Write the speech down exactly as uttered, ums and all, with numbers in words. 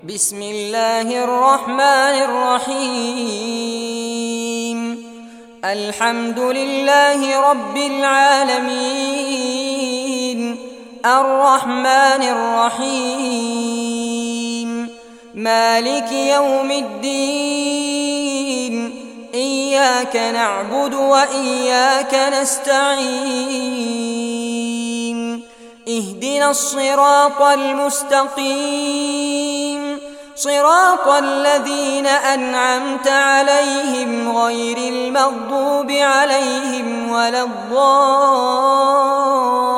بسم الله الرحمن الرحيم. الحمد لله رب العالمين، الرحمن الرحيم، مالك يوم الدين، إياك نعبد وإياك نستعين، اهدنا الصراط المستقيم، صراط الذين أنعمت عليهم غير المغضوب عليهم ولا الضالين.